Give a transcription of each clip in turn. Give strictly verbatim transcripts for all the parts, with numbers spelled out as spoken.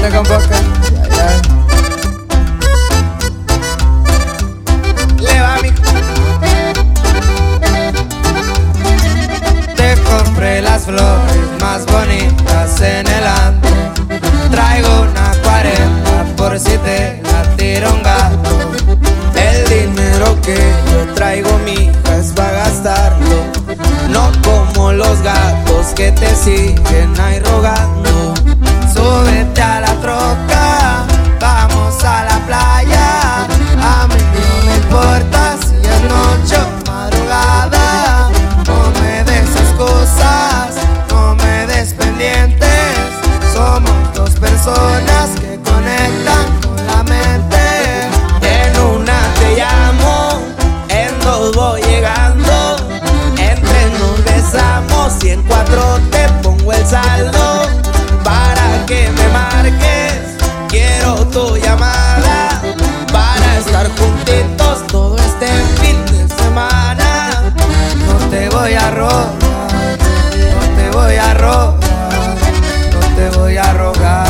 me convoca. Ya, ya. Le va mi. Te compré las flores más bonitas en el antro. Traigo una cuarenta por si te la tira un gato. El dinero que yo traigo, mija, es pa' gastarlo. No como los gatos que te siguen ahí rogando. Súbete a la troca, vamos a la playa. A mí no me importa si es noche o madrugada. No me des excusas, no me des pendientes. Somos dos personas que conectan con la mente. En una te llamo, en dos voy llegando. En tres nos besamos y en cuatro te pongo el saldo. Para que me marques, quiero tu llamada. Para estar juntitos todo este fin de semana. No te voy a robar, no te voy a robar, no te voy a rogar.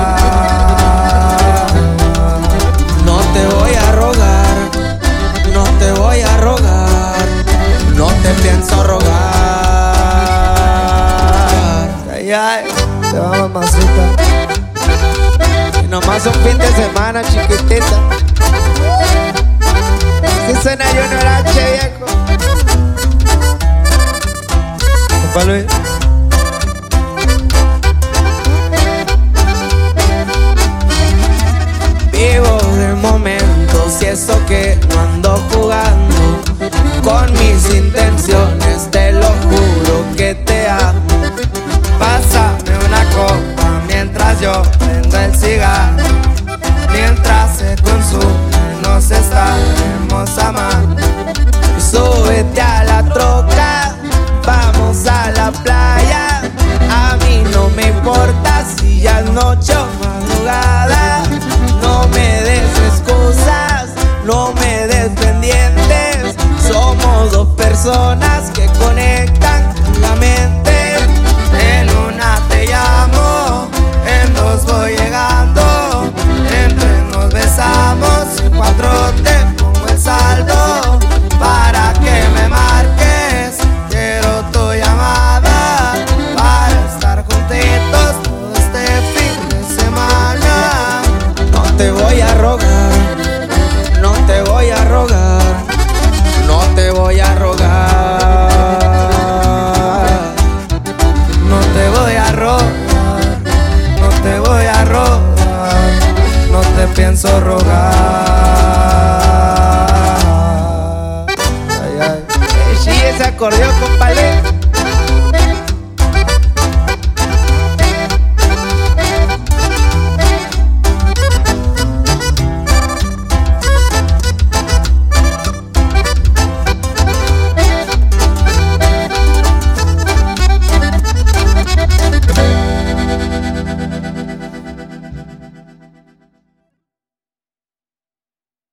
No te voy a rogar, no te voy a rogar, no te pienso rogar. Ay, ay, te va, mamacita. Y nomás un fin de semana, chiquitita. Si suena Junior H, viejo. Papá Luis. Vivo de momentos y eso que no ando jugando con mis intenciones, te lo juro que te amo. Pásame una copa mientras yo prendo el cigarro. Mientras se consume nos estaremos amando. Súbete a la troca, vamos a la playa. A mí no me importa si ya es noche o madrugada. No me des excusas, no me des pendientes. Somos dos personas que conectan con la mente. En una te llamo, en dos voy llegando. En tres nos besamos, en cuatro te pongo el saldo. Para que me marques, quiero tu llamada. Para estar juntitos todo este fin de semana. No te voy a rogar, no te voy a rogar, no te voy a rogar. No te voy a rogar, no te voy a rogar, no te pienso rogar.